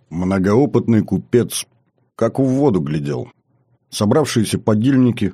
Многоопытный купец как в воду глядел. Собравшиеся подельники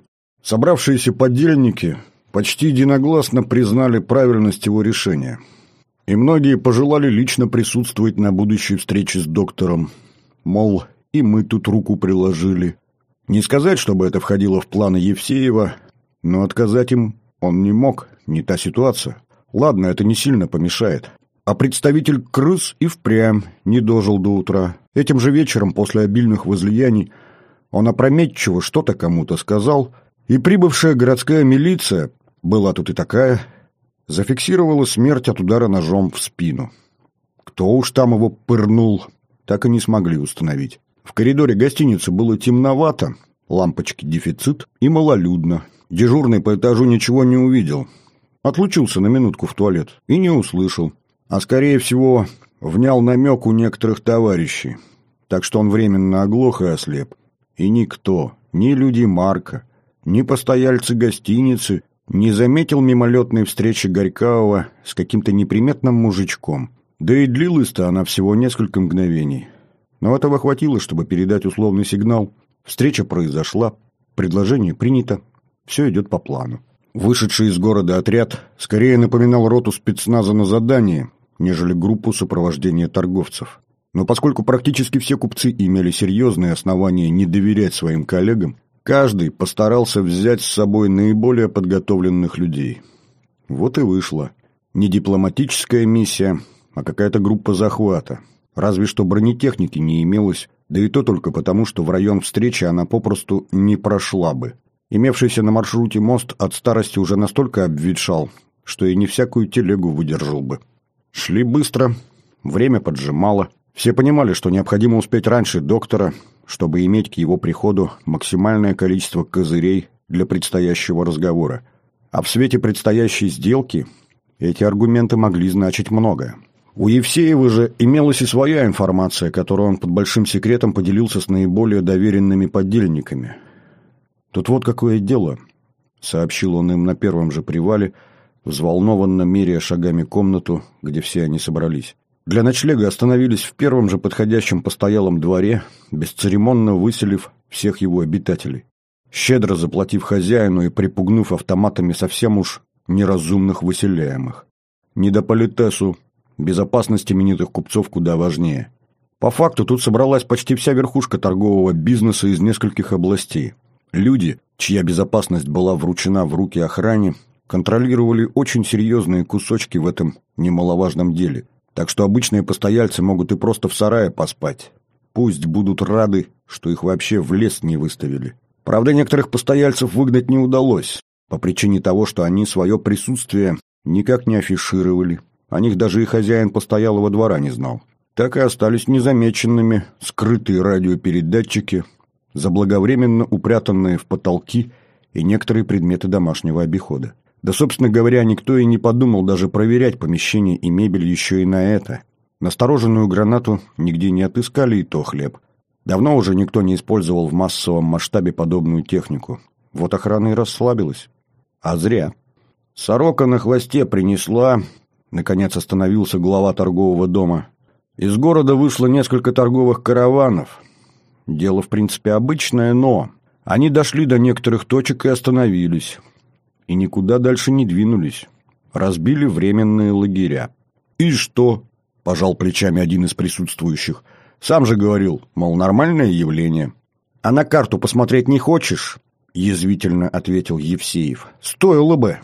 почти единогласно признали правильность его решения. И многие пожелали лично присутствовать на будущей встрече с доктором. Мол, и мы тут руку приложили. Не сказать, чтобы это входило в планы Евсеева, но отказать им он не мог, не та ситуация. Ладно, это не сильно помешает. А представитель крыс и впрямь не дожил до утра. Этим же вечером, после обильных возлияний, он опрометчиво что-то кому-то сказал, и прибывшая городская милиция, была тут и такая, зафиксировала смерть от удара ножом в спину. Кто уж там его пырнул, так и не смогли установить. В коридоре гостиницы было темновато, лампочки дефицит и малолюдно. Дежурный по этажу ничего не увидел. Отлучился на минутку в туалет и не услышал. А скорее всего, внял намек у некоторых товарищей. Так что он временно оглох и ослеп. И никто, ни люди Марка, ни постояльцы гостиницы не заметил мимолетной встречи Горькаова с каким-то неприметным мужичком. Да и длилась-то она всего несколько мгновений. Но этого хватило, чтобы передать условный сигнал. Встреча произошла, предложение принято, все идет по плану. Вышедший из города отряд скорее напоминал роту спецназа на задании, нежели группу сопровождения торговцев. Но поскольку практически все купцы имели серьезные основания не доверять своим коллегам, каждый постарался взять с собой наиболее подготовленных людей. Вот и вышло. Не дипломатическая миссия, а какая-то группа захвата. Разве что бронетехники не имелось, да и то только потому, что в район встречи она попросту не прошла бы. Имевшийся на маршруте мост от старости уже настолько обветшал, что и не всякую телегу выдержал бы. Шли быстро, время поджимало. Все понимали, что необходимо успеть раньше доктора, чтобы иметь к его приходу максимальное количество козырей для предстоящего разговора. А в свете предстоящей сделки эти аргументы могли значить многое. У Евсеева же имелась и своя информация, которую он под большим секретом поделился с наиболее доверенными подельниками. «Тут вот какое дело», — сообщил он им на первом же привале, взволнованно меряя шагами комнату, где все они собрались. Для ночлега остановились в первом же подходящем постоялом дворе, бесцеремонно выселив всех его обитателей, щедро заплатив хозяину и припугнув автоматами совсем уж неразумных выселяемых. Не до политесу, безопасность именитых купцов куда важнее. По факту тут собралась почти вся верхушка торгового бизнеса из нескольких областей. Люди, чья безопасность была вручена в руки охране, контролировали очень серьезные кусочки в этом немаловажном деле. Так что обычные постояльцы могут и просто в сарае поспать. Пусть будут рады, что их вообще в лес не выставили. Правда, некоторых постояльцев выгнать не удалось, по причине того, что они свое присутствие никак не афишировали. О них даже и хозяин постоялого двора не знал. Так и остались незамеченными скрытые радиопередатчики, заблаговременно упрятанные в потолки и некоторые предметы домашнего обихода. Да, собственно говоря, никто и не подумал даже проверять помещение и мебель еще и на это. Настороженную гранату нигде не отыскали, и то хлеб. Давно уже никто не использовал в массовом масштабе подобную технику. Вот охрана и расслабилась. А зря. Сорока на хвосте принесла... Наконец остановился глава торгового дома. Из города вышло несколько торговых караванов. Дело, в принципе, обычное, но... Они дошли до некоторых точек и остановились. И никуда дальше не двинулись. Разбили временные лагеря. «И что?» – пожал плечами один из присутствующих. «Сам же говорил, мол, нормальное явление». «А на карту посмотреть не хочешь?» – язвительно ответил Евсеев. «Стоило бы».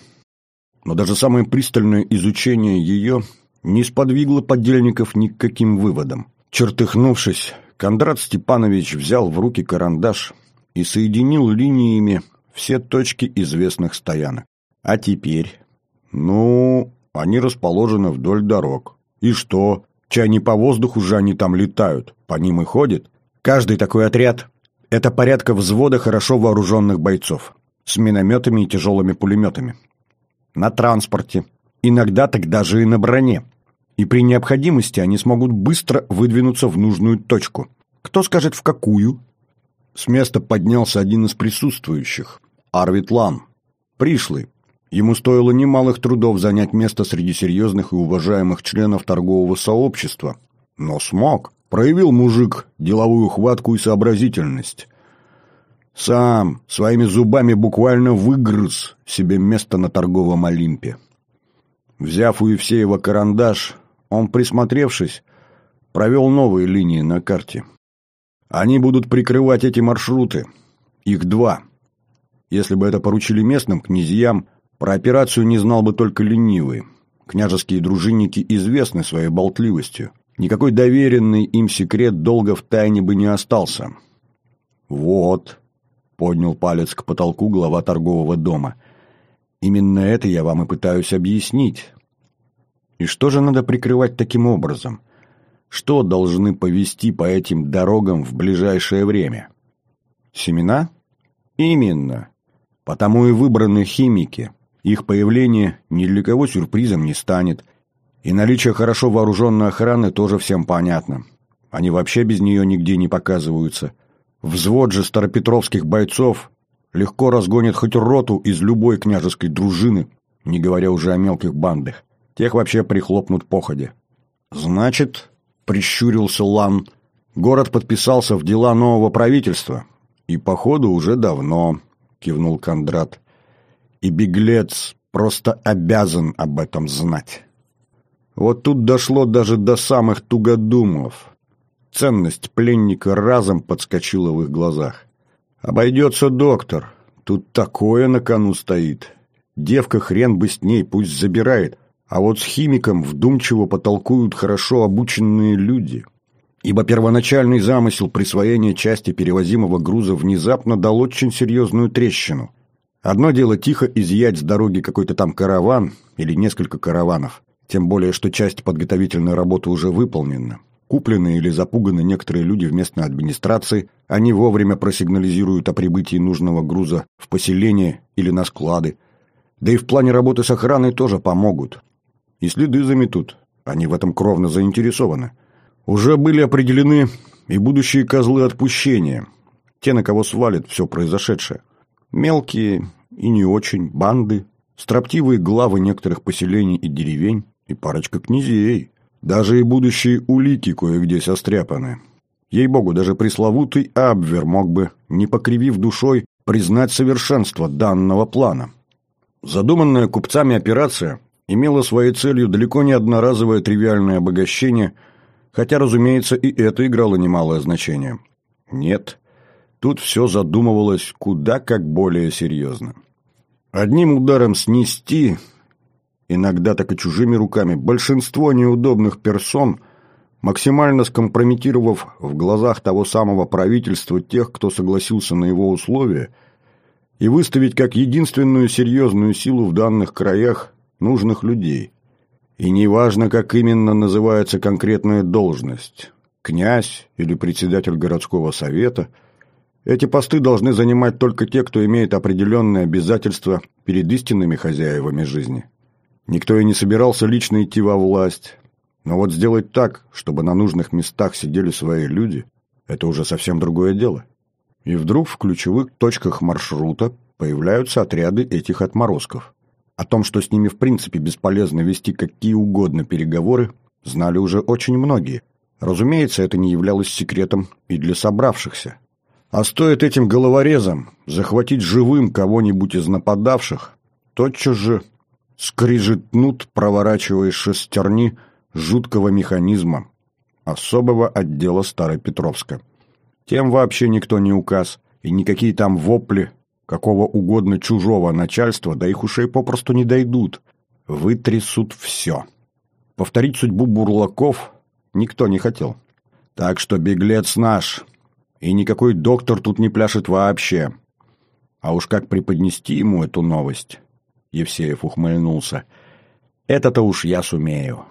Но даже самое пристальное изучение ее не сподвигло подельников ни к каким выводам. Чертыхнувшись, Кондрат Степанович взял в руки карандаш и соединил линиями все точки известных стоянок. А теперь? Ну, они расположены вдоль дорог. И что? Чай не по воздуху же они там летают, по ним и ходят. Каждый такой отряд – это порядка взвода хорошо вооруженных бойцов с минометами и тяжелыми пулеметами. На транспорте, иногда так даже и на броне. И при необходимости они смогут быстро выдвинуться в нужную точку. Кто скажет, в какую? С места поднялся один из присутствующих, Арвид Лан, пришлый. Ему стоило немалых трудов занять место среди серьезных и уважаемых членов торгового сообщества. Но смог. Проявил мужик деловую хватку и сообразительность. Сам своими зубами буквально выгрыз себе место на торговом Олимпе. Взяв у Евсеева карандаш, он, присмотревшись, провел новые линии на карте. Они будут прикрывать эти маршруты. Их 2. Если бы это поручили местным князьям, про операцию не знал бы только ленивый. Княжеские дружинники известны своей болтливостью. Никакой доверенный им секрет долго в тайне бы не остался. «Вот», — поднял палец к потолку глава торгового дома, — «именно это я вам и пытаюсь объяснить. И что же надо прикрывать таким образом? Что должны повезти по этим дорогам в ближайшее время? Семена? Именно. Потому и выбраны химики. Их появление ни для кого сюрпризом не станет. И наличие хорошо вооруженной охраны тоже всем понятно. Они вообще без нее нигде не показываются. Взвод же старопетровских бойцов легко разгонит хоть роту из любой княжеской дружины, не говоря уже о мелких бандах. Тех вообще прихлопнут походя. Значит, прищурился Лан, город подписался в дела нового правительства. И, походу, уже давно, кивнул Кондрат. И беглец просто обязан об этом знать. Вот тут дошло даже до самых тугодумов. Ценность пленника разом подскочила в их глазах. Обойдется доктор. Тут такое на кону стоит. Девка хрен бы с ней, пусть забирает. А вот с химиком вдумчиво потолкуют хорошо обученные люди. Ибо первоначальный замысел присвоения части перевозимого груза внезапно дал очень серьезную трещину. Одно дело тихо изъять с дороги какой-то там караван или несколько караванов, тем более, что часть подготовительной работы уже выполнена. Купленные или запуганы некоторые люди в местной администрации, они вовремя просигнализируют о прибытии нужного груза в поселение или на склады. Да и в плане работы с охраной тоже помогут. И следы заметут, они в этом кровно заинтересованы. Уже были определены и будущие козлы отпущения, те, на кого свалит все произошедшее. Мелкие и не очень банды, строптивые главы некоторых поселений и деревень, и парочка князей. Даже и будущие улики кое-где состряпаны. Ей-богу, даже пресловутый Абвер мог бы, не покривив душой, признать совершенство данного плана. Задуманная купцами операция имела своей целью далеко не одноразовое тривиальное обогащение, хотя, разумеется, и это играло немалое значение. Нет, тут все задумывалось куда как более серьезно. Одним ударом снести, иногда так и чужими руками, большинство неудобных персон, максимально скомпрометировав в глазах того самого правительства тех, кто согласился на его условия, и выставить как единственную серьезную силу в данных краях нужных людей. И неважно, как именно называется конкретная должность – князь или председатель городского совета – эти посты должны занимать только те, кто имеет определенные обязательства перед истинными хозяевами жизни. Никто и не собирался лично идти во власть. Но вот сделать так, чтобы на нужных местах сидели свои люди – это уже совсем другое дело. И вдруг в ключевых точках маршрута появляются отряды этих отморозков. О том, что с ними в принципе бесполезно вести какие угодно переговоры, знали уже очень многие. Разумеется, это не являлось секретом и для собравшихся. А стоит этим головорезам захватить живым кого-нибудь из нападавших, тотчас же скрижетнут, проворачивая шестерни жуткого механизма особого отдела Старопетровска. Тем вообще никто не указ, и никакие там вопли какого угодно чужого начальства до их ушей попросту не дойдут. Вытрясут все. Повторить судьбу бурлаков никто не хотел. Так что беглец наш, и никакой доктор тут не пляшет вообще. А уж как преподнести ему эту новость? Евсеев ухмыльнулся. Это-то уж я сумею.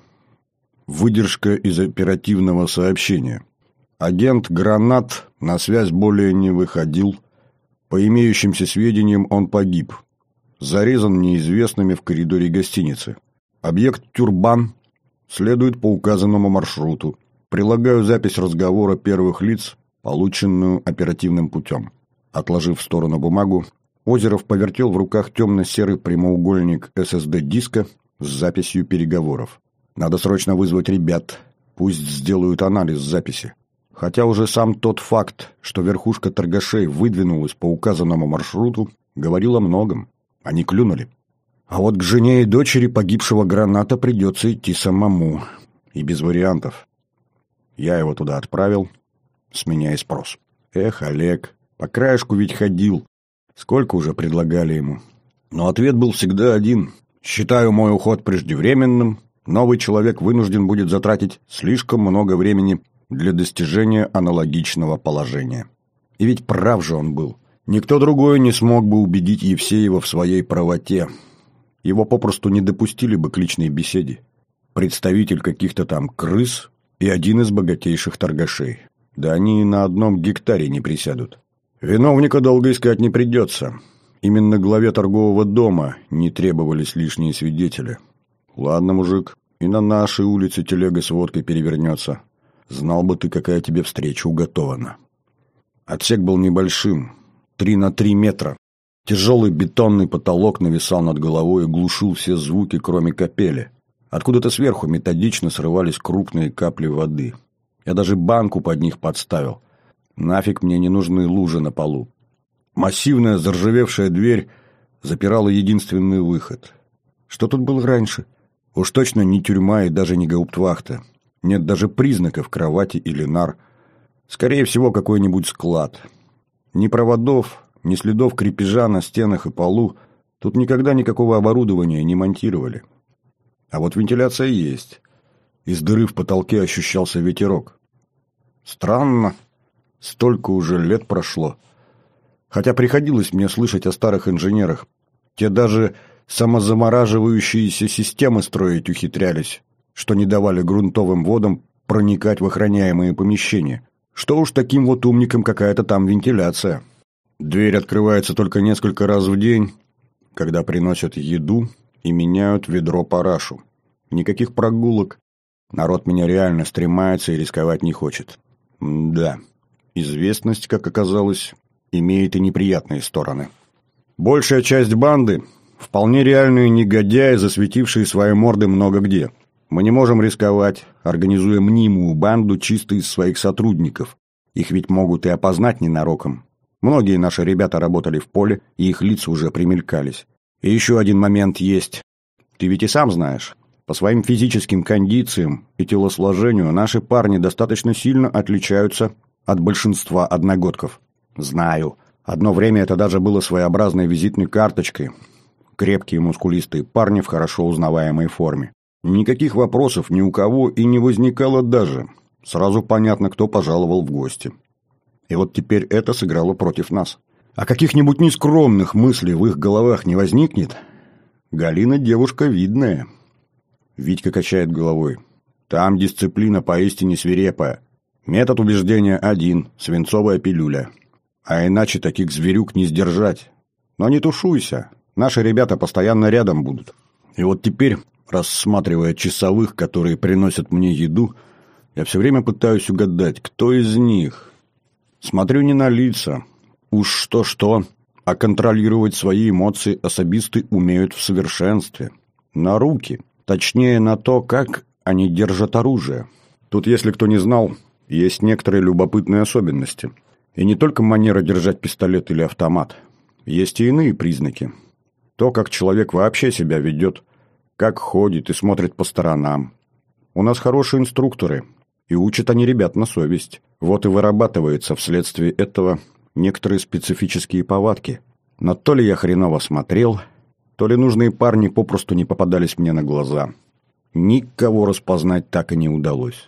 Выдержка из оперативного сообщения. Агент Гранат на связь более не выходил. По имеющимся сведениям, он погиб. Зарезан неизвестными в коридоре гостиницы. Объект Тюрбан следует по указанному маршруту. Прилагаю запись разговора первых лиц, полученную оперативным путем. Отложив в сторону бумагу, Озеров повертел в руках темно-серый прямоугольник SSD-диска с записью переговоров. Надо срочно вызвать ребят. Пусть сделают анализ записи. Хотя уже сам тот факт, что верхушка торгашей выдвинулась по указанному маршруту, говорил о многом. Они клюнули. А вот к жене и дочери погибшего граната придется идти самому. И без вариантов. Я его туда отправил, с меня и спрос. Эх, Олег, по краешку ведь ходил. Сколько уже предлагали ему. Но ответ был всегда один. Считаю мой уход преждевременным. Новый человек вынужден будет затратить слишком много времени для достижения аналогичного положения. И ведь прав же он был. Никто другой не смог бы убедить Евсеева в своей правоте. Его попросту не допустили бы к личной беседе. Представитель каких-то там крыс и один из богатейших торгашей. Да они и на одном гектаре не присядут. Виновника долго искать не придется. Именно главе торгового дома не требовались лишние свидетели. Ладно, мужик, и на нашей улице телега с водкой перевернется. Знал бы ты, какая тебе встреча уготована. Отсек был небольшим, 3 на 3 метра. Тяжелый бетонный потолок нависал над головой и глушил все звуки, кроме капели. Откуда-то сверху методично срывались крупные капли воды. Я даже банку под них подставил. Нафиг мне не нужны лужи на полу. Массивная заржавевшая дверь запирала единственный выход. Что тут было раньше? Уж точно не тюрьма и даже не гауптвахта. Нет даже признаков кровати или нар. Скорее всего, какой-нибудь склад. Ни проводов, ни следов крепежа на стенах и полу. Тут никогда никакого оборудования не монтировали. А вот вентиляция есть. Из дыры в потолке ощущался ветерок. Странно. Столько уже лет прошло. Хотя приходилось мне слышать о старых инженерах. Те даже самозамораживающиеся системы строить ухитрялись, что не давали грунтовым водам проникать в охраняемые помещения. Что уж таким вот умникам какая-то там вентиляция. Дверь открывается только несколько раз в день, когда приносят еду и меняют ведро парашу. Никаких прогулок. Народ меня реально стремается и рисковать не хочет. Да, известность, как оказалось, имеет и неприятные стороны. Большая часть банды – вполне реальные негодяи, засветившие свои морды много где. Мы не можем рисковать, организуя мнимую банду чисто из своих сотрудников. Их ведь могут и опознать ненароком. Многие наши ребята работали в поле, и их лица уже примелькались. И еще один момент есть. Ты ведь и сам знаешь. По своим физическим кондициям и телосложению наши парни достаточно сильно отличаются от большинства одногодков. Знаю. Одно время это даже было своеобразной визитной карточкой. Крепкие мускулистые парни в хорошо узнаваемой форме. Никаких вопросов ни у кого и не возникало даже. Сразу понятно, кто пожаловал в гости. И вот теперь это сыграло против нас. А каких-нибудь нескромных мыслей в их головах не возникнет? Галина девушка видная. Витька качает головой. Там дисциплина поистине свирепая. Метод убеждения один – свинцовая пилюля. А иначе таких зверюк не сдержать. Но не тушуйся. Наши ребята постоянно рядом будут. И вот теперь, рассматривая часовых, которые приносят мне еду, я все время пытаюсь угадать, кто из них. Смотрю не на лица. Уж что-что, а контролировать свои эмоции особисты умеют в совершенстве. На руки. Точнее, на то, как они держат оружие. Тут, если кто не знал, есть некоторые любопытные особенности. И не только манера держать пистолет или автомат. Есть и иные признаки. То, как человек вообще себя ведет, как ходит и смотрит по сторонам. У нас хорошие инструкторы, и учат они ребят на совесть. Вот и вырабатывается вследствие этого некоторые специфические повадки. Но то ли я хреново смотрел, то ли нужные парни попросту не попадались мне на глаза. Никого распознать так и не удалось.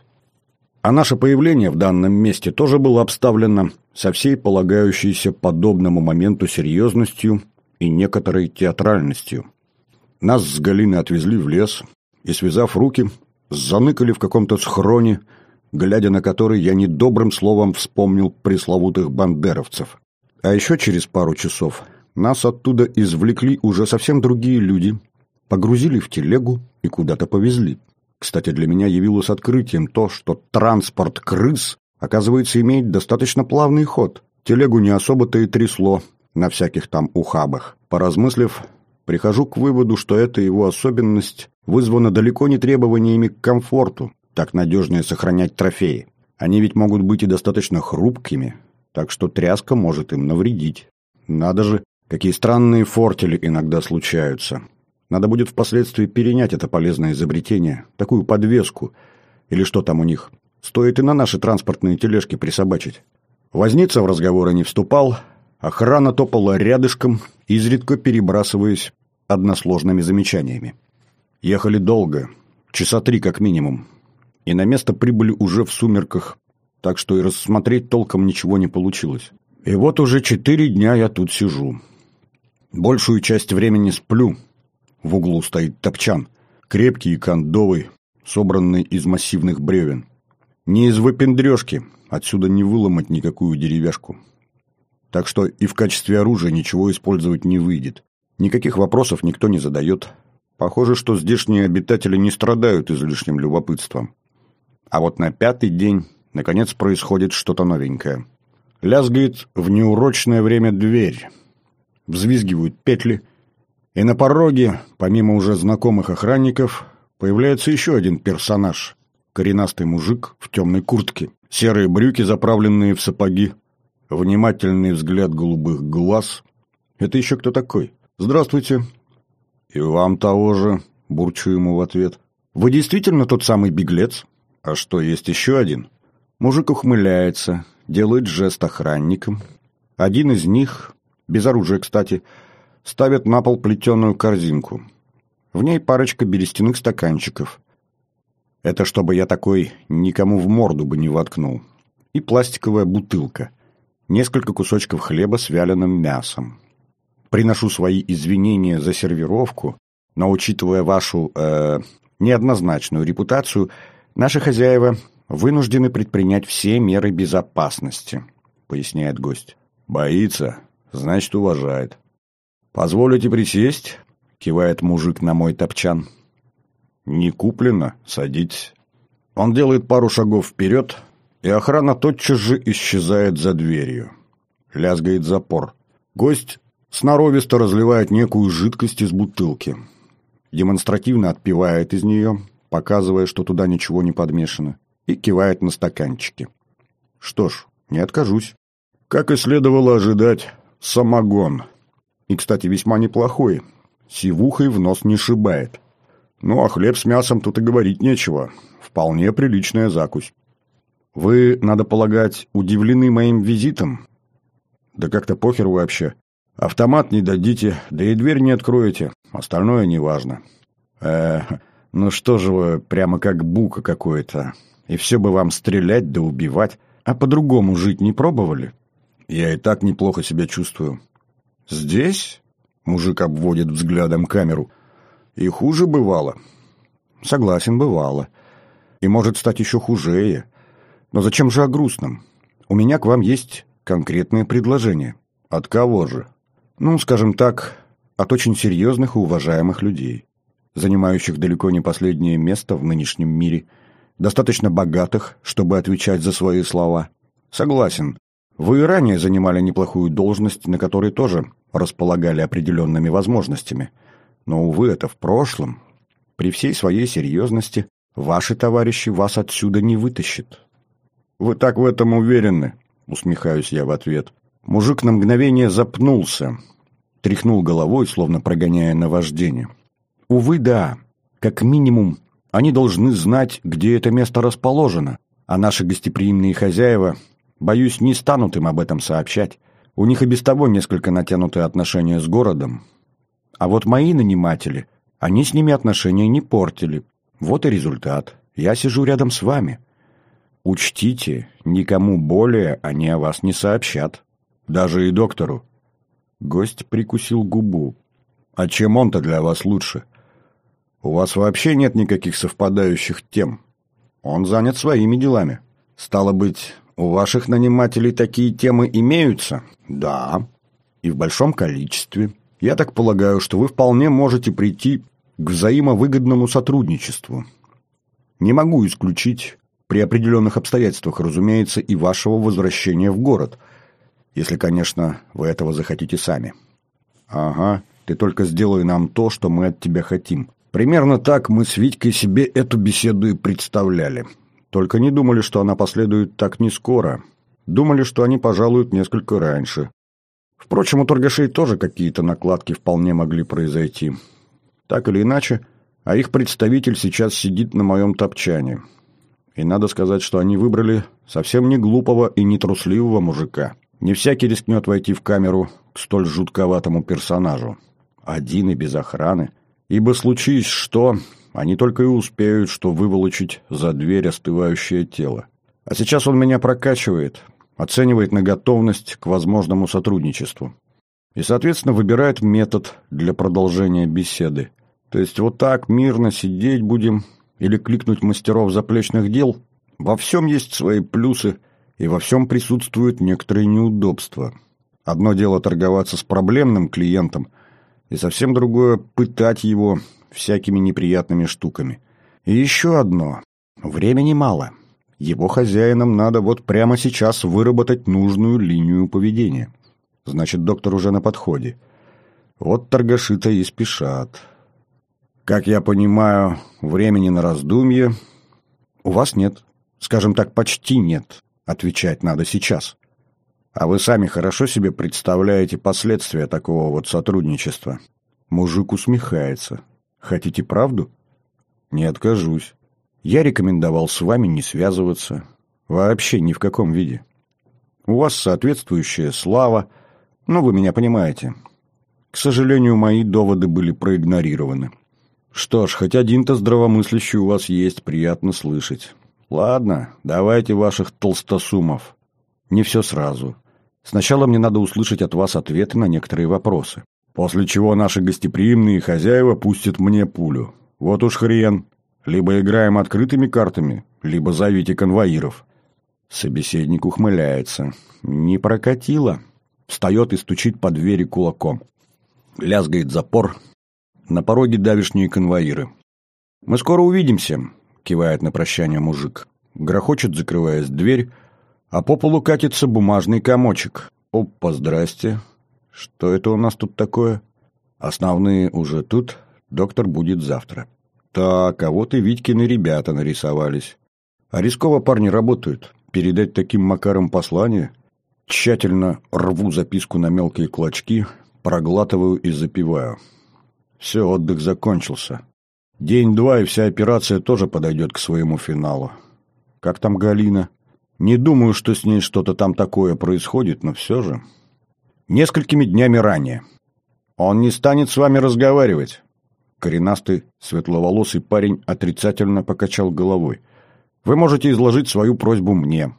А наше появление в данном месте тоже было обставлено со всей полагающейся подобному моменту серьезностью и некоторой театральностью. Нас с Галиной отвезли в лес и, связав руки, заныкали в каком-то схроне, глядя на который я недобрым словом вспомнил пресловутых бандеровцев. А еще через пару часов нас оттуда извлекли уже совсем другие люди, погрузили в телегу и куда-то повезли. Кстати, для меня явилось открытием то, что транспорт крыс, оказывается, имеет достаточно плавный ход. Телегу не особо-то и трясло на всяких там ухабах. Поразмыслив, прихожу к выводу, что эта его особенность вызвана далеко не требованиями к комфорту, Так надежнее сохранять трофеи. Они ведь могут быть и достаточно хрупкими, так что тряска может им навредить. Надо же, какие странные фортели иногда случаются. Надо будет впоследствии перенять это полезное изобретение, такую подвеску, или что там у них. Стоит и на наши транспортные тележки присобачить. Возница в разговоры не вступал, охрана топала рядышком, изредка перебрасываясь односложными замечаниями. Ехали долго, часа 3 как минимум, и на место прибыли уже в сумерках, так что и рассмотреть толком ничего не получилось. И вот уже 4 дня я тут сижу. Большую часть времени сплю. В углу стоит топчан, крепкий и кондовый, собранный из массивных бревен. Не из выпендрежки, отсюда не выломать никакую деревяшку. Так что и в качестве оружия ничего использовать не выйдет. Никаких вопросов никто не задает. Похоже, что здешние обитатели не страдают излишним любопытством. А вот на 5-й день, наконец, происходит что-то новенькое. Лязгает в неурочное время дверь. Взвизгивают петли. И на пороге, помимо уже знакомых охранников, появляется еще один персонаж. Коренастый мужик в темной куртке. Серые брюки, заправленные в сапоги. Внимательный взгляд голубых глаз. Это еще кто такой? «Здравствуйте». «И вам того же», — бурчу ему в ответ. «Вы действительно тот самый беглец? А что, есть еще один?» Мужик ухмыляется, делает жест охранникам. Один из них, без оружия, кстати, ставит на пол плетеную корзинку. В ней парочка берестяных стаканчиков. Это чтобы я такой никому в морду бы не воткнул. И пластиковая бутылка. Несколько кусочков хлеба с вяленым мясом. Приношу свои извинения за сервировку, но, учитывая вашу неоднозначную репутацию, наши хозяева вынуждены предпринять все меры безопасности, поясняет гость. Боится, значит, уважает. «Позволите присесть?» — кивает мужик на мой топчан. «Не куплено, садитесь». Он делает пару шагов вперед, и охрана тотчас же исчезает за дверью. Лязгает запор. Гость сноровисто разливает некую жидкость из бутылки. Демонстративно отпивает из нее, показывая, что туда ничего не подмешано, и кивает на стаканчики. Что ж, не откажусь. Как и следовало ожидать, самогон. И, кстати, весьма неплохой. Сивухой в нос не шибает. Ну, а хлеб с мясом тут и говорить нечего. Вполне приличная закусь. Вы, надо полагать, удивлены моим визитом? Да как-то похер вообще. Автомат не дадите, да и дверь не откроете. Остальное неважно. Ну что же вы, прямо как бука какое-то. И все бы вам стрелять да убивать. А по-другому жить не пробовали? Я и так неплохо себя чувствую. Здесь? Мужик обводит взглядом камеру. И хуже бывало. Согласен, бывало. И может стать еще хужее. Но зачем же о грустном? У меня к вам есть конкретное предложение. От кого же? Ну, скажем так, от очень серьезных и уважаемых людей, занимающих далеко не последнее место в нынешнем мире, достаточно богатых, чтобы отвечать за свои слова. Согласен, вы и ранее занимали неплохую должность, на которой тоже располагали определенными возможностями. Но, увы, это в прошлом. При всей своей серьезности ваши товарищи вас отсюда не вытащат. Вы так в этом уверены? Усмехаюсь я в ответ. Мужик на мгновение запнулся, тряхнул головой, словно прогоняя наваждение. Увы, да. Как минимум, они должны знать, где это место расположено, а наши гостеприимные хозяева, боюсь, не станут им об этом сообщать. У них и без того несколько натянутые отношения с городом. А вот мои наниматели, они с ними отношения не портили. Вот и результат. Я сижу рядом с вами. Учтите, никому более они о вас не сообщат. Даже и доктору. Гость прикусил губу. А чем он-то для вас лучше? У вас вообще нет никаких совпадающих тем. Он занят своими делами. Стало быть, у ваших нанимателей такие темы имеются? Да. И в большом количестве. Я так полагаю, что вы вполне можете прийти к взаимовыгодному сотрудничеству. Не могу исключить, при определенных обстоятельствах, разумеется, и вашего возвращения в город, если, конечно, вы этого захотите сами. Ага, ты только сделай нам то, что мы от тебя хотим. Примерно так мы с Витькой себе эту беседу и представляли. Только не думали, что она последует так не скоро. Думали, что они пожалуют несколько раньше. Впрочем, у торгашей тоже какие-то накладки вполне могли произойти. Так или иначе, а их представитель сейчас сидит на моем топчане. И надо сказать, что они выбрали совсем не глупого и не трусливого мужика. Не всякий рискнет войти в камеру к столь жутковатому персонажу. Один и без охраны. Ибо случись что, они только и успеют, что выволочить за дверь остывающее тело. А сейчас он меня прокачивает, оценивает на готовность к возможному сотрудничеству. И, соответственно, выбирает метод для продолжения беседы. То есть вот так мирно сидеть будем или кликнуть мастеров заплечных дел? Во всем есть свои плюсы, и во всем присутствуют некоторые неудобства. Одно дело торговаться с проблемным клиентом, и совсем другое – пытать его всякими неприятными штуками. И еще одно – времени мало. Его хозяинам надо вот прямо сейчас выработать нужную линию поведения. Значит, доктор уже на подходе. Вот торгаши-то и спешат. Как я понимаю, времени на раздумье у вас нет. Скажем так, почти нет. Отвечать надо сейчас. А вы сами хорошо себе представляете последствия такого вот сотрудничества? Мужик усмехается. Хотите правду? Не откажусь. Я рекомендовал с вами не связываться. Вообще ни в каком виде. У вас соответствующая слава, но вы меня понимаете. К сожалению, мои доводы были проигнорированы. Что ж, хоть один-то здравомыслящий у вас есть, приятно слышать. Ладно, давайте ваших толстосумов. Не все сразу. Сначала мне надо услышать от вас ответы на некоторые вопросы. После чего наши гостеприимные хозяева пустят мне пулю. Вот уж хрен. Либо играем открытыми картами, либо зовите конвоиров. Собеседник ухмыляется. Не прокатило. Встает и стучит по двери кулаком. Лязгает запор. На пороге давишние конвоиры. «Мы скоро увидимся», — кивает на прощание мужик. Грохочет, закрываясь дверь, а по полу катится бумажный комочек. Опа, здрасте. Что это у нас тут такое? Основные уже тут, доктор будет завтра. Так, а вот и Витькины ребята нарисовались. А рисково парни работают. Передать таким макаром послание? Тщательно рву записку на мелкие клочки, проглатываю и запиваю. Все, отдых закончился. День-два, и вся операция тоже подойдет к своему финалу. Как там Галина? Не думаю, что с ней что-то там такое происходит, но все же. Несколькими днями ранее. Он не станет с вами разговаривать. Коренастый, светловолосый парень отрицательно покачал головой. Вы можете изложить свою просьбу мне.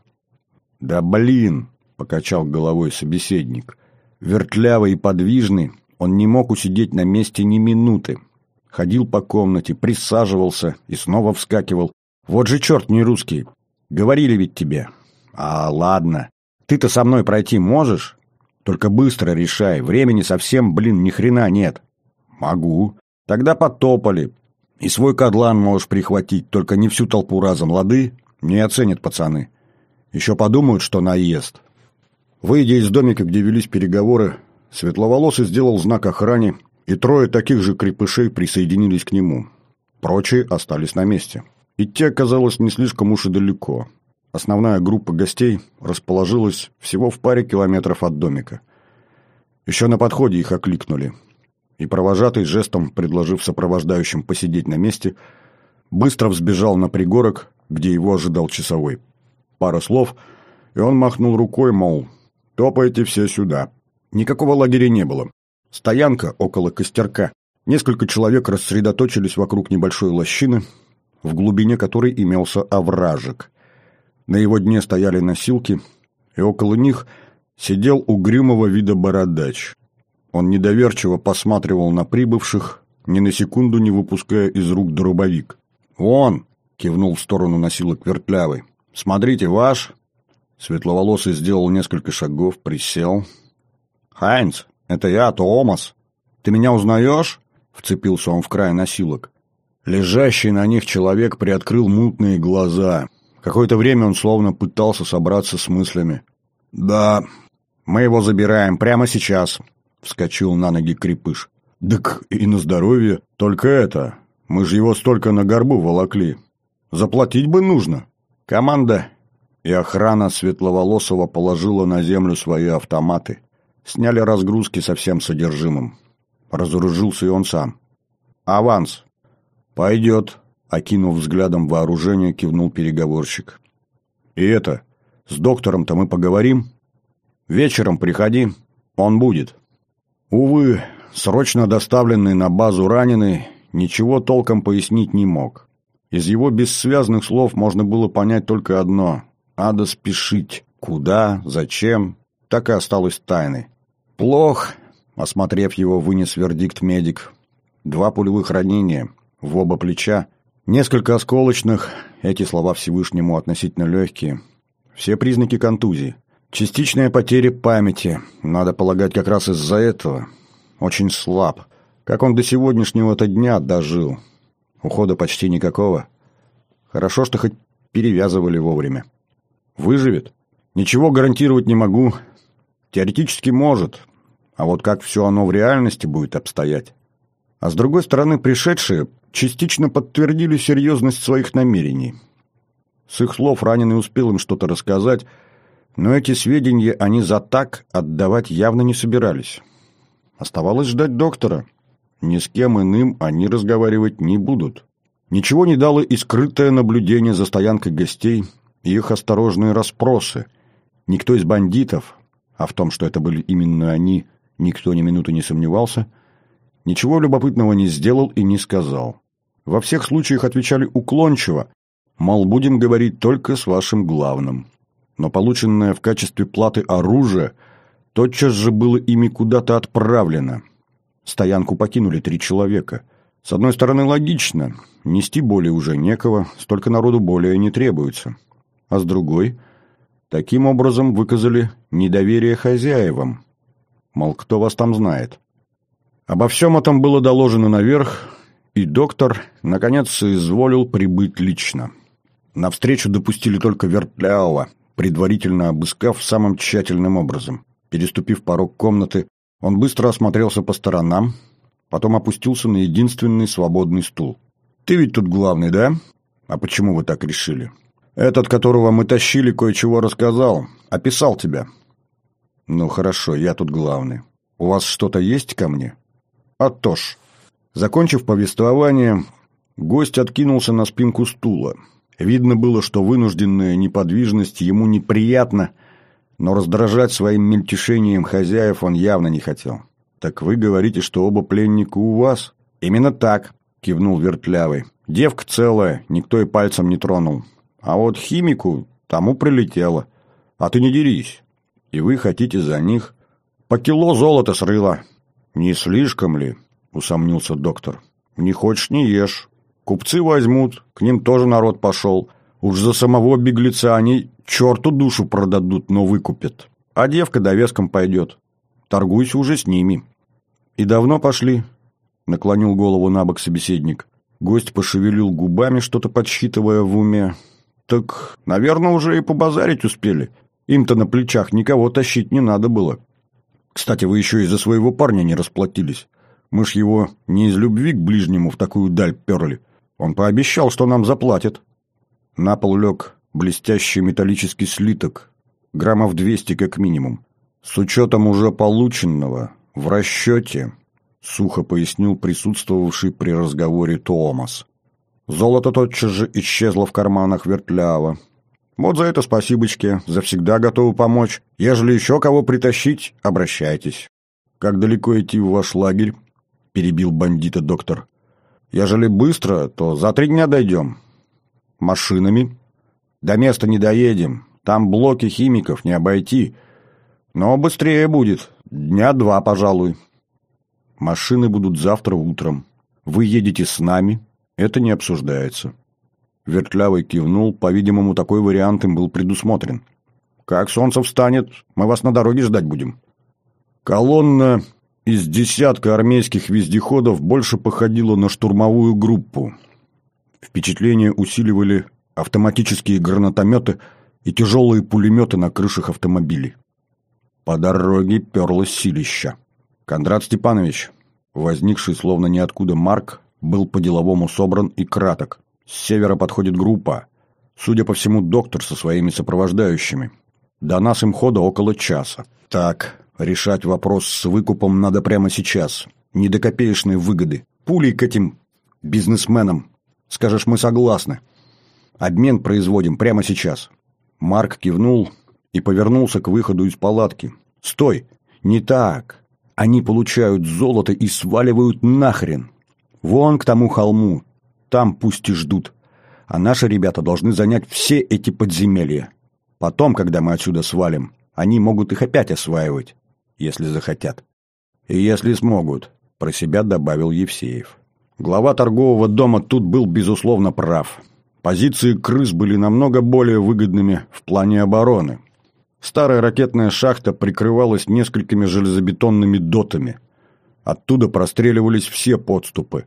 Да блин, покачал головой собеседник. Вертлявый и подвижный, он не мог усидеть на месте ни минуты. Ходил по комнате, присаживался и снова вскакивал. Вот же черт не русский. Говорили ведь тебе. А, ладно. Ты-то со мной пройти можешь? Только быстро решай. Времени совсем, блин, ни хрена нет. Могу. Тогда потопали. И свой кодлан можешь прихватить, только не всю толпу разом, лады? Не оценят пацаны. Еще подумают, что наезд. Выйдя из домика, где велись переговоры, светловолосый сделал знак охране, и трое таких же крепышей присоединились к нему. Прочие остались на месте. Идти оказалось не слишком уж и далеко. Основная группа гостей расположилась всего в паре километров от домика. Еще на подходе их окликнули. И провожатый, жестом предложив сопровождающим посидеть на месте, быстро взбежал на пригорок, где его ожидал часовой. Пара слов, и он махнул рукой, мол, топайте все сюда. Никакого лагеря не было. Стоянка около костерка. Несколько человек рассредоточились вокруг небольшой лощины, в глубине которой имелся овражек. На его дне стояли носилки, и около них сидел угрюмого вида бородач. Он недоверчиво посматривал на прибывших, ни на секунду не выпуская из рук дробовик. «Вон!» — кивнул в сторону носилок Вертлявый. «Смотрите, ваш!» Светловолосый сделал несколько шагов, присел. «Хайнц, это я, Томас. Ты меня узнаешь?» — вцепился он в край носилок. Лежащий на них человек приоткрыл мутные глаза. Какое-то время он словно пытался собраться с мыслями. «Да, мы его забираем прямо сейчас», — вскочил на ноги крепыш. «Так и на здоровье. Только это... Мы же его столько на горбу волокли. Заплатить бы нужно. Команда и охрана Светловолосова положила на землю свои автоматы. Сняли разгрузки со всем содержимым. Разоружился и он сам. «Аванс». «Пойдет», — окинув взглядом вооружение, кивнул переговорщик. «И это, с доктором-то мы поговорим? Вечером приходи, он будет». Увы, срочно доставленный на базу раненый ничего толком пояснить не мог. Из его бессвязных слов можно было понять только одно — надо спешить. Куда, зачем, так и осталось тайной. «Плох», — осмотрев его, вынес вердикт медик. 2 пулевых ранения, в оба плеча, несколько осколочных, эти слова Всевышнему относительно легкие. Все признаки контузии. Частичная потеря памяти, надо полагать, как раз из-за этого. Очень слаб. Как он до сегодняшнего-то дня дожил. Ухода почти никакого. Хорошо, что хоть перевязывали вовремя. Выживет? Ничего гарантировать не могу. Теоретически может. А вот как все оно в реальности будет обстоять? А с другой стороны, пришедшие частично подтвердили серьезность своих намерений. С их слов раненый успел им что-то рассказать, но эти сведения они за так отдавать явно не собирались. Оставалось ждать доктора. Ни с кем иным они разговаривать не будут. Ничего не дало и скрытое наблюдение за стоянкой гостей и их осторожные расспросы. Никто из бандитов, а в том, что это были именно они, никто ни минуты не сомневался, ничего любопытного не сделал и не сказал. Во всех случаях отвечали уклончиво, мол, будем говорить только с вашим главным. Но полученное в качестве платы оружие тотчас же было ими куда-то отправлено. Стоянку покинули 3 человека. С одной стороны, логично, нести более уже некого, столько народу более не требуется. А с другой, таким образом выказали недоверие хозяевам. Мол, кто вас там знает? Обо всем этом было доложено наверх, и доктор, наконец, соизволил прибыть лично. Навстречу допустили только Вертлявого, предварительно обыскав самым тщательным образом. Переступив порог комнаты, он быстро осмотрелся по сторонам, потом опустился на единственный свободный стул. «Ты ведь тут главный, да? А почему вы так решили?» «Этот, которого мы тащили, кое-чего рассказал, описал тебя». «Ну хорошо, я тут главный. У вас что-то есть ко мне?» «А то ж». Закончив повествование, гость откинулся на спинку стула. Видно было, что вынужденная неподвижность ему неприятна, но раздражать своим мельтешением хозяев он явно не хотел. «Так вы говорите, что оба пленника у вас?» «Именно так», — кивнул Вертлявый. «Девка целая, никто и пальцем не тронул. А вот химику тому прилетело. А ты не дерись. И вы хотите за них по кило золота срыла». «Не слишком ли?» — усомнился доктор. «Не хочешь — не ешь. Купцы возьмут, к ним тоже народ пошел. Уж за самого беглеца они черту душу продадут, но выкупят. А девка довеском пойдет. Торгуйся уже с ними». «И давно пошли?» — наклонил голову набок собеседник. Гость пошевелил губами, что-то подсчитывая в уме. «Так, наверное, уже и побазарить успели. Им-то на плечах никого тащить не надо было. Кстати, вы еще из-за своего парня не расплатились. Мы ж его не из любви к ближнему в такую даль перли. Он пообещал, что нам заплатит». На пол лег блестящий металлический слиток, граммов 200 как минимум. «С учетом уже полученного, в расчете», — сухо пояснил присутствовавший при разговоре Томас. Золото тотчас же исчезло в карманах Вертлявого. «Вот за это спасибочки, завсегда готовы помочь. Ежели еще кого притащить, обращайтесь». «Как далеко идти в ваш лагерь?» — перебил бандита доктор. «Ежели быстро, то за 3 дня дойдем». «Машинами?» «До места не доедем. Там блоки химиков не обойти. Но быстрее будет. 2 дня, пожалуй». «Машины будут завтра утром. Вы едете с нами. Это не обсуждается». Вертлявый кивнул. По-видимому, такой вариант им был предусмотрен. «Как солнце встанет, мы вас на дороге ждать будем». Колонна из 10 армейских вездеходов больше походила на штурмовую группу. Впечатление усиливали автоматические гранатометы и тяжелые пулеметы на крышах автомобилей. По дороге перлось силища. Кондрат Степанович, возникший словно ниоткуда Марк, был по-деловому собран и краток. С севера подходит группа. Судя по всему, доктор со своими сопровождающими. До нас им хода около часа. Так, решать вопрос с выкупом надо прямо сейчас. Не до копеечной выгоды. Пулей к этим бизнесменам. Скажешь, мы согласны. Обмен производим прямо сейчас. Марк кивнул и повернулся к выходу из палатки. Стой! Не так! Они получают золото и сваливают нахрен. Вон к тому холму. Там пусть и ждут. А наши ребята должны занять все эти подземелья. Потом, когда мы отсюда свалим, они могут их опять осваивать, если захотят. И если смогут, про себя добавил Евсеев. Глава торгового дома тут был, безусловно, прав. Позиции крыс были намного более выгодными в плане обороны. Старая ракетная шахта прикрывалась несколькими железобетонными дотами. Оттуда простреливались все подступы.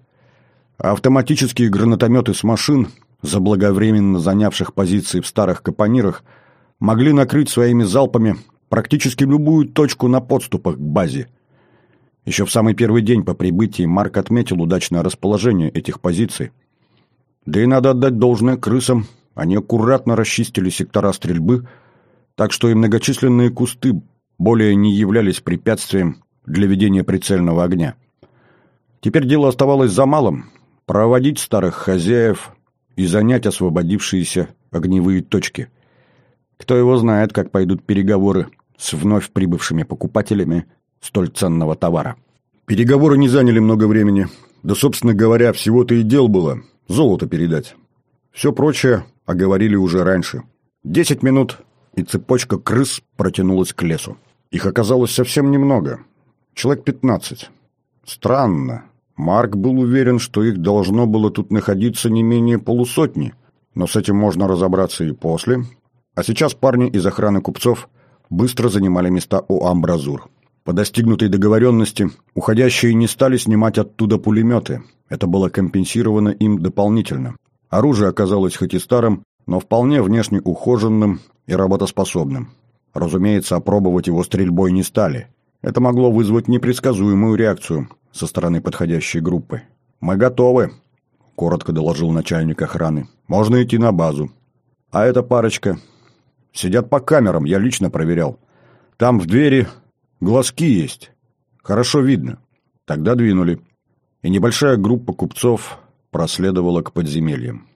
А автоматические гранатометы с машин, заблаговременно занявших позиции в старых капонирах, могли накрыть своими залпами практически любую точку на подступах к базе. Еще в самый первый день по прибытии Марк отметил удачное расположение этих позиций. Да и надо отдать должное крысам, они аккуратно расчистили сектора стрельбы, так что и многочисленные кусты более не являлись препятствием для ведения прицельного огня. Теперь дело оставалось за малым – проводить старых хозяев и занять освободившиеся огневые точки. Кто его знает, как пойдут переговоры с вновь прибывшими покупателями столь ценного товара. Переговоры не заняли много времени. Да, собственно говоря, всего-то и дел было – золото передать. Все прочее оговорили уже раньше. 10 минут, и цепочка крыс протянулась к лесу. Их оказалось совсем немного. Человек 15. Странно. Марк был уверен, что их должно было тут находиться не менее полусотни. Но с этим можно разобраться и после. А сейчас парни из охраны купцов быстро занимали места у амбразур. По достигнутой договоренности уходящие не стали снимать оттуда пулеметы. Это было компенсировано им дополнительно. Оружие оказалось хоть и старым, но вполне внешне ухоженным и работоспособным. Разумеется, опробовать его стрельбой не стали. Это могло вызвать непредсказуемую реакцию со стороны подходящей группы. «Мы готовы», — коротко доложил начальник охраны. «Можно идти на базу». «А эта парочка...» «Сидят по камерам, я лично проверял. Там в двери глазки есть. Хорошо видно». Тогда двинули. И небольшая группа купцов проследовала к подземельям.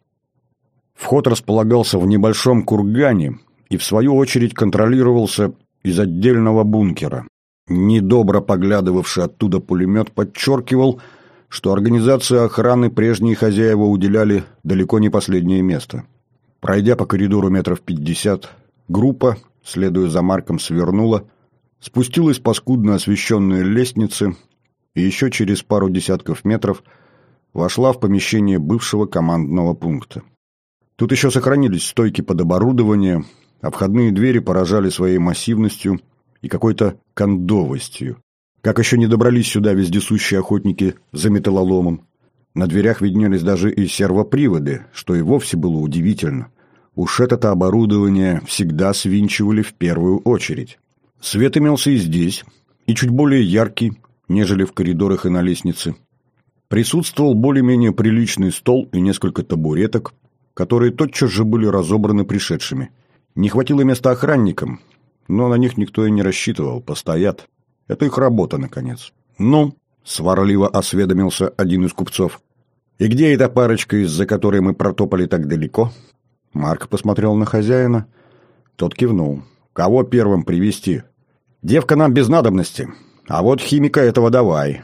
Вход располагался в небольшом кургане и, в свою очередь, контролировался из отдельного бункера. Недобро поглядывавший оттуда пулемет подчеркивал, что организации охраны прежние хозяева уделяли далеко не последнее место. Пройдя по коридору метров 50, группа, следуя за Марком, свернула, спустилась по скудно освещенной лестнице и еще через пару десятков метров вошла в помещение бывшего командного пункта. Тут еще сохранились стойки под оборудование, а входные двери поражали своей массивностью и какой-то кондовостью. Как еще не добрались сюда вездесущие охотники за металлоломом. На дверях виднелись даже и сервоприводы, что и вовсе было удивительно. Уж это-то оборудование всегда свинчивали в первую очередь. Свет имелся и здесь, и чуть более яркий, нежели в коридорах и на лестнице. Присутствовал более-менее приличный стол и несколько табуреток, которые тотчас же были разобраны пришедшими. Не хватило места охранникам, но на них никто и не рассчитывал, постоят. Это их работа, наконец. «Ну?» — сварливо осведомился один из купцов. «И где эта парочка, из-за которой мы протопали так далеко?» Марк посмотрел на хозяина. Тот кивнул. «Кого первым привести? Девка нам без надобности, а вот химика этого давай»,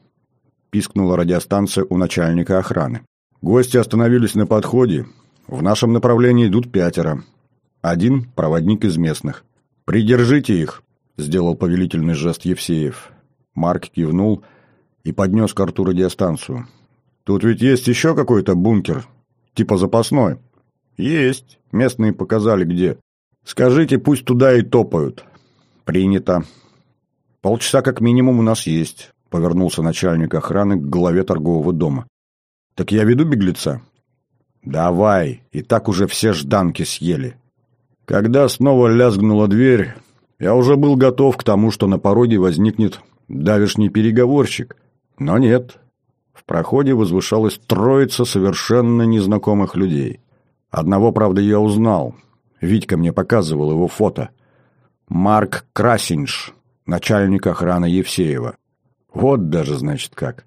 — пискнула радиостанция у начальника охраны. «Гости остановились на подходе. В нашем направлении идут 5. Один — проводник из местных. Придержите их», — сделал повелительный жест Евсеев. Марк кивнул и поднес к рту радиостанцию. «Тут ведь есть еще какой-то бункер, типа запасной?» «Есть. Местные показали, где. Скажите, пусть туда и топают». «Принято. Полчаса как минимум у нас есть», — повернулся начальник охраны к главе торгового дома. «Так я веду беглеца?» «Давай, и так уже все жданки съели». Когда снова лязгнула дверь, я уже был готов к тому, что на пороге возникнет давешний переговорщик. Но нет. В проходе возвышалась троица совершенно незнакомых людей. Одного, правда, я узнал. Витька мне показывал его фото. Марк Красиньш, начальник охраны Евсеева. Вот даже, значит, как.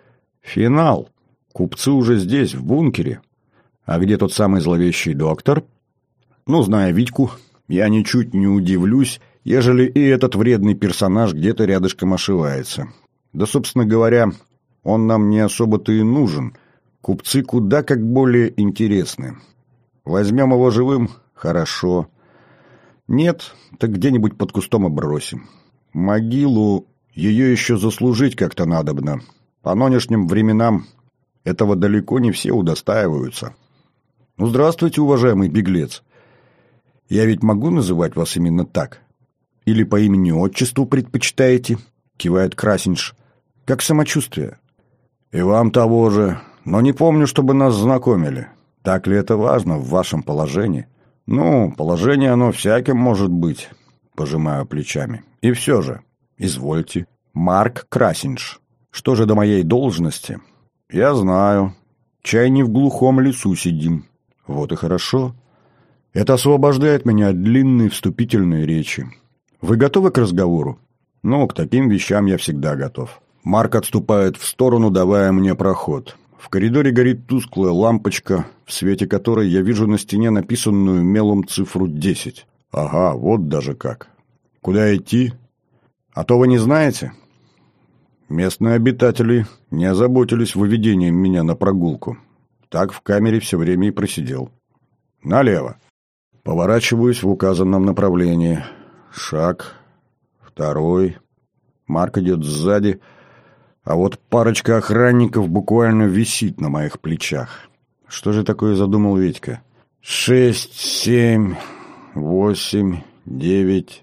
Финал. Купцы уже здесь, в бункере. А где тот самый зловещий доктор? Ну, зная Витьку, я ничуть не удивлюсь, ежели и этот вредный персонаж где-то рядышком ошивается. Да, собственно говоря, он нам не особо-то и нужен. Купцы куда как более интересны. Возьмем его живым? Хорошо. Нет, так где-нибудь под кустом и бросим. Могилу, ее еще заслужить как-то надобно. По нынешним временам этого далеко не все удостаиваются. Ну, здравствуйте, уважаемый беглец. Я ведь могу называть вас именно так? Или по имени-отчеству предпочитаете? Кивает Красиньш. Как самочувствие? И вам того же. Но не помню, чтобы нас знакомили. Так ли это важно в вашем положении? Ну, положение оно всяким может быть. Пожимаю плечами. И все же, извольте. Марк Красиньш. Что же до моей должности? Я знаю. Чай не в глухом лесу сидим. Вот и хорошо. Это освобождает меня от длинной вступительной речи. Вы готовы к разговору? Ну, к таким вещам я всегда готов. Марк отступает в сторону, давая мне проход. В коридоре горит тусклая лампочка, в свете которой я вижу на стене написанную мелом цифру 10. Ага, вот даже как. Куда идти? А то вы не знаете? Местные обитатели не озаботились выведением меня на прогулку. Так в камере все время и просидел. Налево. Поворачиваюсь в указанном направлении. Шаг. Второй. Марк идет сзади, а вот парочка охранников буквально висит на моих плечах. Что же такое задумал Витька? 6, 7, 8, 9,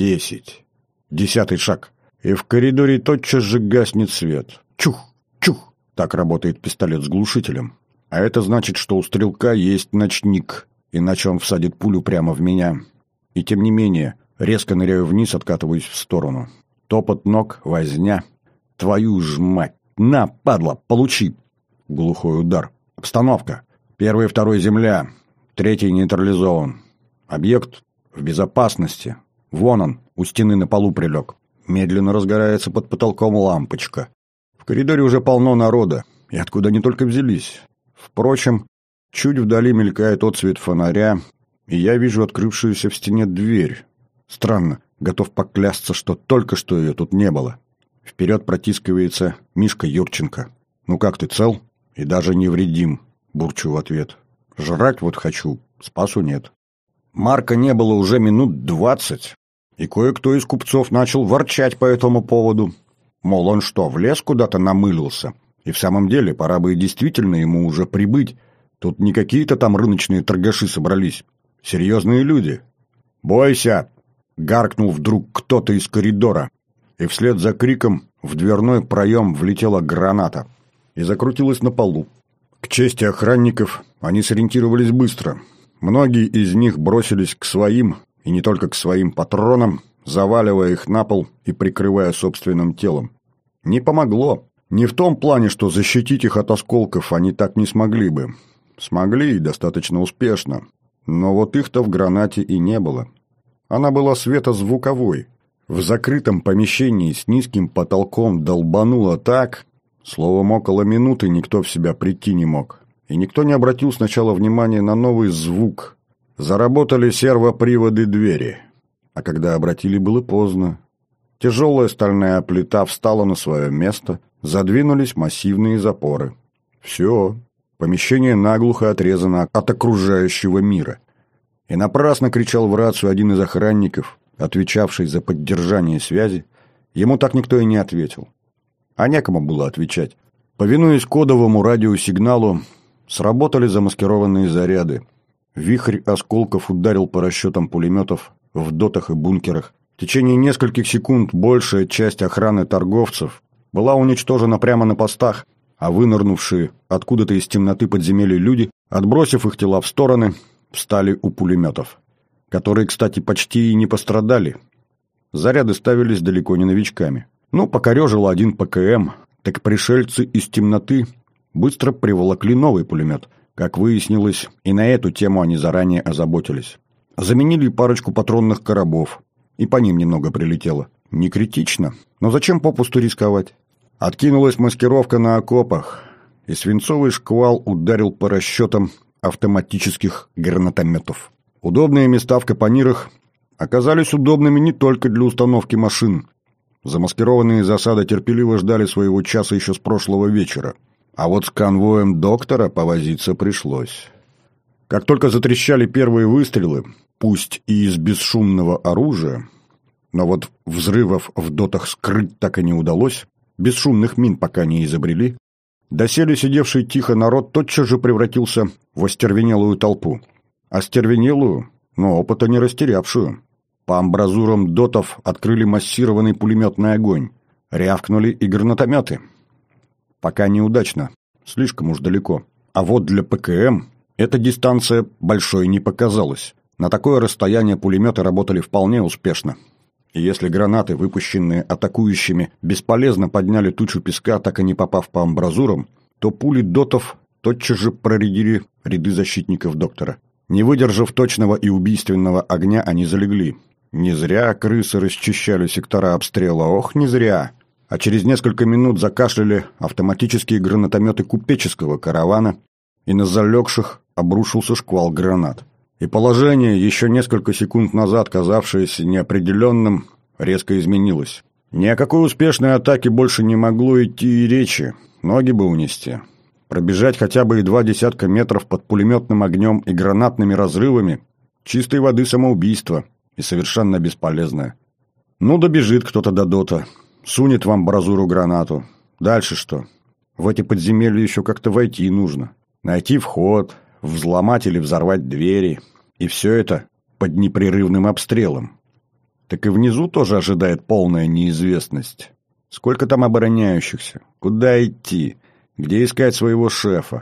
10. 10-й шаг. И в коридоре тотчас же гаснет свет. Чух, чух. Так работает пистолет с глушителем. А это значит, что у стрелка есть ночник, иначе он всадит пулю прямо в меня. И тем не менее, резко ныряю вниз, откатываюсь в сторону. Топот ног, возня. Твою ж мать! На, падла, получи! Глухой удар. Обстановка. 1-й и 2-й земля. 3-й нейтрализован. Объект в безопасности. Вон он, у стены на полу прилег. Медленно разгорается под потолком лампочка. В коридоре уже полно народа. И откуда они только взялись. Впрочем, чуть вдали мелькает отсвет фонаря, и я вижу открывшуюся в стене дверь. Странно, готов поклясться, что только что ее тут не было. Вперед протискивается Мишка Юрченко. «Ну как ты, цел?» «И даже невредим», — бурчу в ответ. «Жрать вот хочу, спасу нет». Марка не было уже минут 20, и кое-кто из купцов начал ворчать по этому поводу. Мол, он что, в лес куда-то намылился? И в самом деле, пора бы и действительно ему уже прибыть. Тут не какие-то там рыночные торгаши собрались. Серьезные люди. «Бойся!» — гаркнул вдруг кто-то из коридора. И вслед за криком в дверной проем влетела граната и закрутилась на полу. К чести охранников, они сориентировались быстро. Многие из них бросились к своим, и не только к своим патронам, заваливая их на пол и прикрывая собственным телом. Не помогло. Не в том плане, что защитить их от осколков они так не смогли бы. Смогли и достаточно успешно. Но вот их-то в гранате и не было. Она была светозвуковой. В закрытом помещении с низким потолком долбануло так, словом, около минуты никто в себя прийти не мог. И никто не обратил сначала внимания на новый звук. Заработали сервоприводы двери. А когда обратили, было поздно. Тяжелая стальная плита встала на свое место, задвинулись массивные запоры. Все, помещение наглухо отрезано от окружающего мира. И напрасно кричал в рацию один из охранников, отвечавший за поддержание связи. Ему так никто и не ответил. А некому было отвечать. Повинуясь кодовому радиосигналу, сработали замаскированные заряды. Вихрь осколков ударил по расчетам пулеметов в дотах и бункерах. В течение нескольких секунд большая часть охраны торговцев была уничтожена прямо на постах, а вынырнувшие откуда-то из темноты подземелья люди, отбросив их тела в стороны, встали у пулеметов, которые, кстати, почти и не пострадали. Заряды ставились далеко не новичками. Ну, покорежило один ПКМ, Так пришельцы из темноты быстро приволокли новый пулемет. Как выяснилось, и на эту тему они заранее озаботились. Заменили парочку патронных коробов, и по ним немного прилетело. Не критично, но зачем попусту рисковать? Откинулась маскировка на окопах, и свинцовый шквал ударил по расчетам автоматических гранатометов. Удобные места в капонирах оказались удобными не только для установки машин. Замаскированные засады терпеливо ждали своего часа еще с прошлого вечера. А вот с конвоем доктора повозиться пришлось. Как только затрещали первые выстрелы, пусть и из бесшумного оружия, но вот взрывов в дотах скрыть так и не удалось, бесшумных мин пока не изобрели, доселе сидевший тихо народ тотчас же превратился в остервенелую толпу. Остервенелую, но опыта не растерявшую. По амбразурам дотов открыли массированный пулеметный огонь. Рявкнули и гранатометы. Пока неудачно, слишком уж далеко. А вот для ПКМ эта дистанция большой не показалась. На такое расстояние пулеметы работали вполне успешно. И если гранаты, выпущенные атакующими, бесполезно подняли тучу песка, так и не попав по амбразурам, то пули дотов тотчас же проредили ряды защитников доктора. Не выдержав точного и убийственного огня, они залегли. Не зря крысы расчищали сектора обстрела, ох, не зря. А через несколько минут закашляли автоматические гранатометы купеческого каравана, и на залегших обрушился шквал гранат. И положение, еще несколько секунд назад казавшееся неопределенным, резко изменилось. Ни о какой успешной атаке больше не могло идти и речи, ноги бы унести. Пробежать хотя бы и 20 метров под пулеметным огнем и гранатными разрывами – чистой воды самоубийство и совершенно бесполезное. Ну, добежит кто-то до дота, сунет в амбразуру гранату. Дальше что? В эти подземелья еще как-то войти нужно. Найти вход, взломать или взорвать двери. И все это под непрерывным обстрелом. Так и внизу тоже ожидает полная неизвестность. Сколько там обороняющихся? Куда идти? Где искать своего шефа?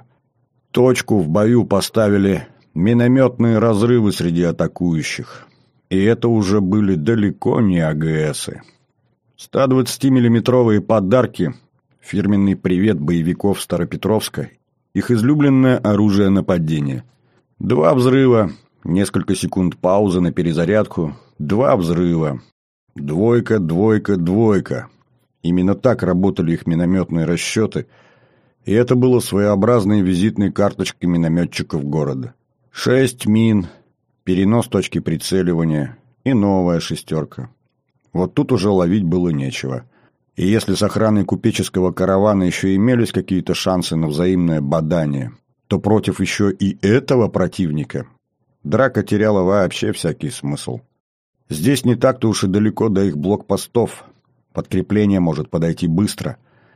Точку в бою поставили минометные разрывы среди атакующих. И это уже были далеко не АГСы. 120-миллиметровые подарки, фирменный привет боевиков Старопетровска, их излюбленное оружие нападения. 2 взрыва, несколько секунд паузы на перезарядку, 2 взрыва. Двойка, двойка, двойка. Именно так работали их минометные расчеты, и это было своеобразной визитной карточкой минометчиков города. 6 мин, перенос точки прицеливания и новая 6. Вот тут уже ловить было нечего. И если с охраной купеческого каравана еще имелись какие-то шансы на взаимное бадание, то против еще и этого противника драка теряла вообще всякий смысл. Здесь не так-то уж и далеко до их блокпостов. Подкрепление может подойти быстро.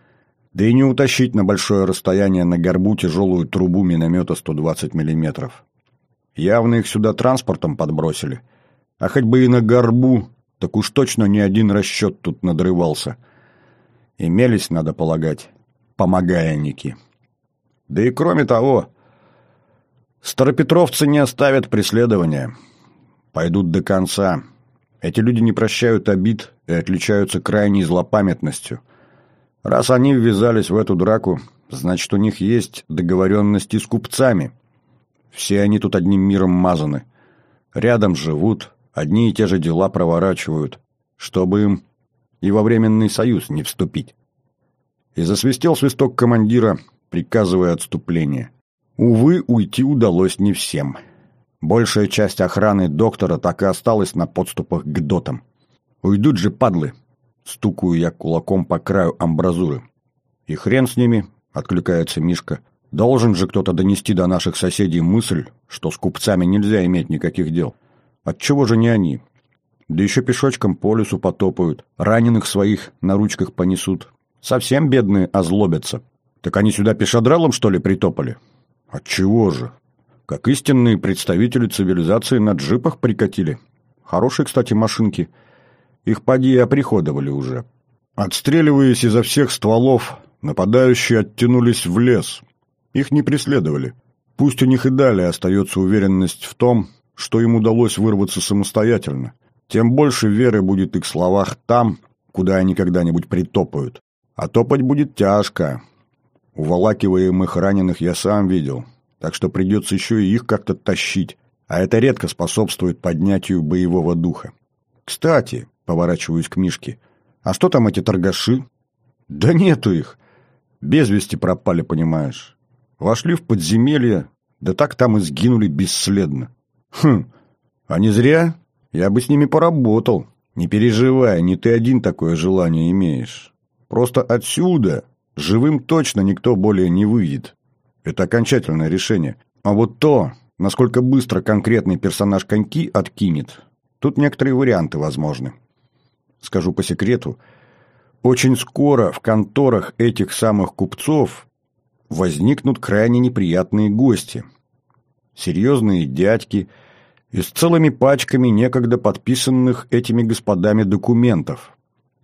Да и не утащить на большое расстояние на горбу тяжелую трубу миномета 120 мм. Явно их сюда транспортом подбросили. А хоть бы и на горбу, так уж точно ни один расчет тут надрывался. Имелись, надо полагать, помогаянники. Да и кроме того, старопетровцы не оставят преследования. Пойдут до конца. Эти люди не прощают обид и отличаются крайней злопамятностью. Раз они ввязались в эту драку, значит, у них есть договоренности с купцами. Все они тут одним миром мазаны. Рядом живут, одни и те же дела проворачивают, чтобы им и во временный союз не вступить. И засвистел свисток командира, приказывая отступление. Увы, уйти удалось не всем. Большая часть охраны доктора так и осталась на подступах к дотам. «Уйдут же, падлы!» — стукаю я кулаком по краю амбразуры. «И хрен с ними!» — откликается Мишка. «Должен же кто-то донести до наших соседей мысль, что с купцами нельзя иметь никаких дел. Отчего же не они? Да еще пешочком по лесу потопают, раненых своих на ручках понесут. Совсем бедные озлобятся. Так они сюда пешедралом, что ли, притопали? Отчего же? Как истинные представители цивилизации на джипах прикатили. Хорошие, кстати, машинки. Их поди и оприходовали уже. Отстреливаясь изо всех стволов, нападающие оттянулись в лес. Их не преследовали. Пусть у них и далее остается уверенность в том, что им удалось вырваться самостоятельно. Тем больше веры будет их в словах там, куда они когда-нибудь притопают. А топать будет тяжко. Уволакиваемых раненых я сам видел, так что придется еще и их как-то тащить, а это редко способствует поднятию боевого духа. Кстати, поворачиваюсь к Мишке, а что там эти торгаши? Да нету их. Без вести пропали, понимаешь. Вошли в подземелье, да так там и сгинули бесследно. А не зря? Я бы с ними поработал. Не переживай, не ты один такое желание имеешь. Просто отсюда живым точно никто более не выйдет. Это окончательное решение. А вот то, насколько быстро конкретный персонаж коньки откинет, тут некоторые варианты возможны. Скажу по секрету, очень скоро в конторах этих самых купцов возникнут крайне неприятные гости. Серьезные дядьки и с целыми пачками некогда подписанных этими господами документов.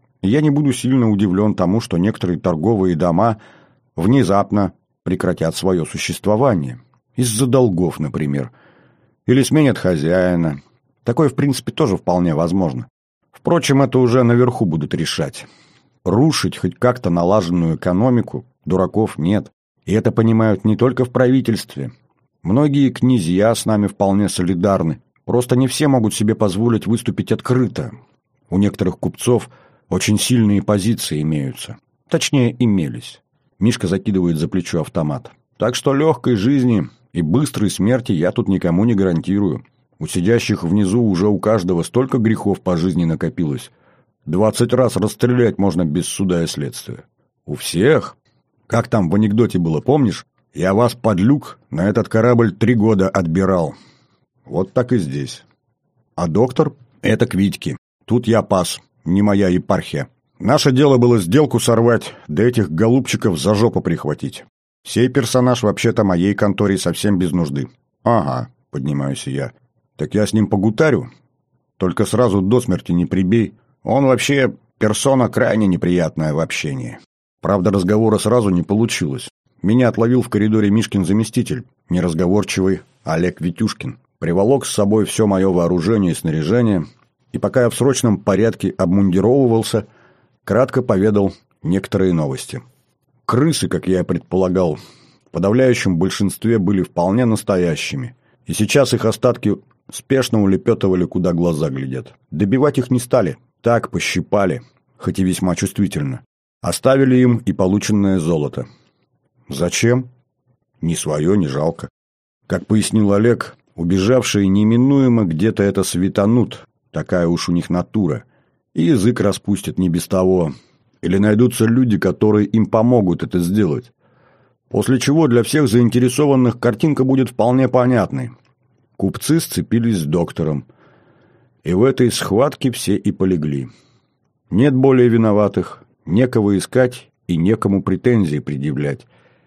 Я не буду сильно удивлен тому, что некоторые торговые дома внезапно прекратят свое существование. Из-за долгов, например. Или сменят хозяина. Такое, в принципе, тоже вполне возможно. Впрочем, это уже наверху будут решать. Рушить хоть как-то налаженную экономику дураков нет. И это понимают не только в правительстве. Многие князья с нами вполне солидарны. Просто не все могут себе позволить выступить открыто. У некоторых купцов очень сильные позиции имеются. Точнее, имелись. Мишка закидывает за плечо автомат. Так что легкой жизни и быстрой смерти я тут никому не гарантирую. У сидящих внизу уже у каждого столько грехов по жизни накопилось. 20 раз расстрелять можно без суда и следствия. У всех? Как там в анекдоте было, помнишь? Я вас, подлюк, на этот корабль 3 года отбирал. Вот так и здесь. А доктор — это к Витьке. Тут я пас, не моя епархия. Наше дело было сделку сорвать, да этих голубчиков за жопу прихватить. Сей персонаж вообще-то моей конторе совсем без нужды. Ага, поднимаюсь я. Так я с ним погутарю. Только сразу до смерти не прибей. Он вообще персона крайне неприятная в общении. Правда, разговора сразу не получилось. Меня отловил в коридоре Мишкин заместитель, неразговорчивый Олег Витюшкин. Приволок с собой все мое вооружение и снаряжение, и пока я в срочном порядке обмундировывался, кратко поведал некоторые новости. Крысы, как я и предполагал, в подавляющем большинстве были вполне настоящими, и сейчас их остатки спешно улепетывали, куда глаза глядят. Добивать их не стали, так пощипали, хоть и весьма чувствительно. Оставили им и полученное золото. Зачем? Ни свое, ни жалко. Как пояснил Олег, убежавшие неминуемо где-то это светанут, такая уж у них натура, и язык распустят не без того. Или найдутся люди, которые им помогут это сделать. После чего для всех заинтересованных картинка будет вполне понятной. Купцы сцепились с доктором. И в этой схватке все и полегли. Нет более виноватых, некого искать и некому претензии предъявлять.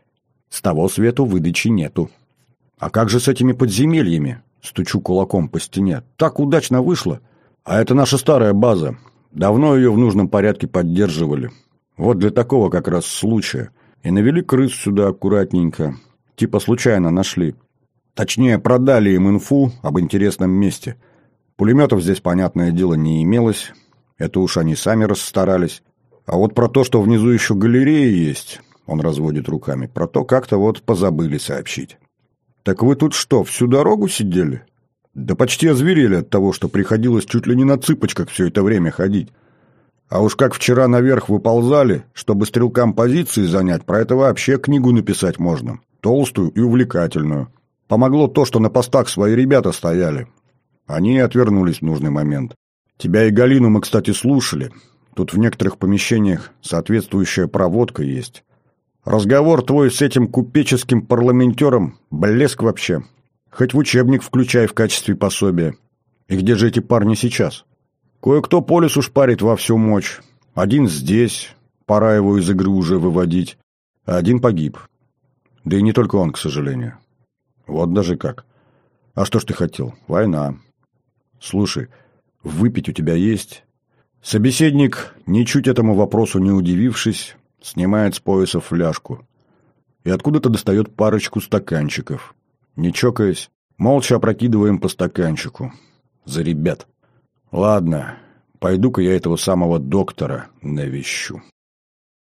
С того свету выдачи нету. А как же с этими подземельями? Стучу кулаком по стене. Так удачно вышло. А это наша старая база. Давно ее в нужном порядке поддерживали. Вот для такого как раз случая. И навели крыс сюда аккуратненько. Типа случайно нашли. Точнее, продали им инфу об интересном месте. Пулеметов здесь, понятное дело, не имелось. Это уж они сами расстарались. А вот про то, что внизу еще галерея есть, он разводит руками, про то как-то вот позабыли сообщить. Так вы тут что, всю дорогу сидели? Да почти озверели от того, что приходилось чуть ли не на цыпочках все это время ходить. А уж как вчера наверх выползали, чтобы стрелкам позиции занять, про это вообще книгу написать можно. Толстую и увлекательную. Помогло то, что на постах свои ребята стояли. Они и отвернулись в нужный момент. Тебя и Галину мы, кстати, слушали. Тут в некоторых помещениях соответствующая проводка есть. Разговор твой с этим купеческим парламентером — блеск вообще. Хоть в учебник включай в качестве пособия. И где же эти парни сейчас? Кое-кто по лесу шпарит во всю мощь. Один здесь, пора его из игры уже выводить. А один погиб. Да и не только он, к сожалению. Вот даже как. А что ж ты хотел? Война. Слушай, выпить у тебя есть? Собеседник, ничуть этому вопросу не удивившись, снимает с пояса фляжку и откуда-то достает парочку стаканчиков. Не чокаясь, молча опрокидываем по стаканчику. За ребят. Ладно, пойду-ка я этого самого доктора навещу.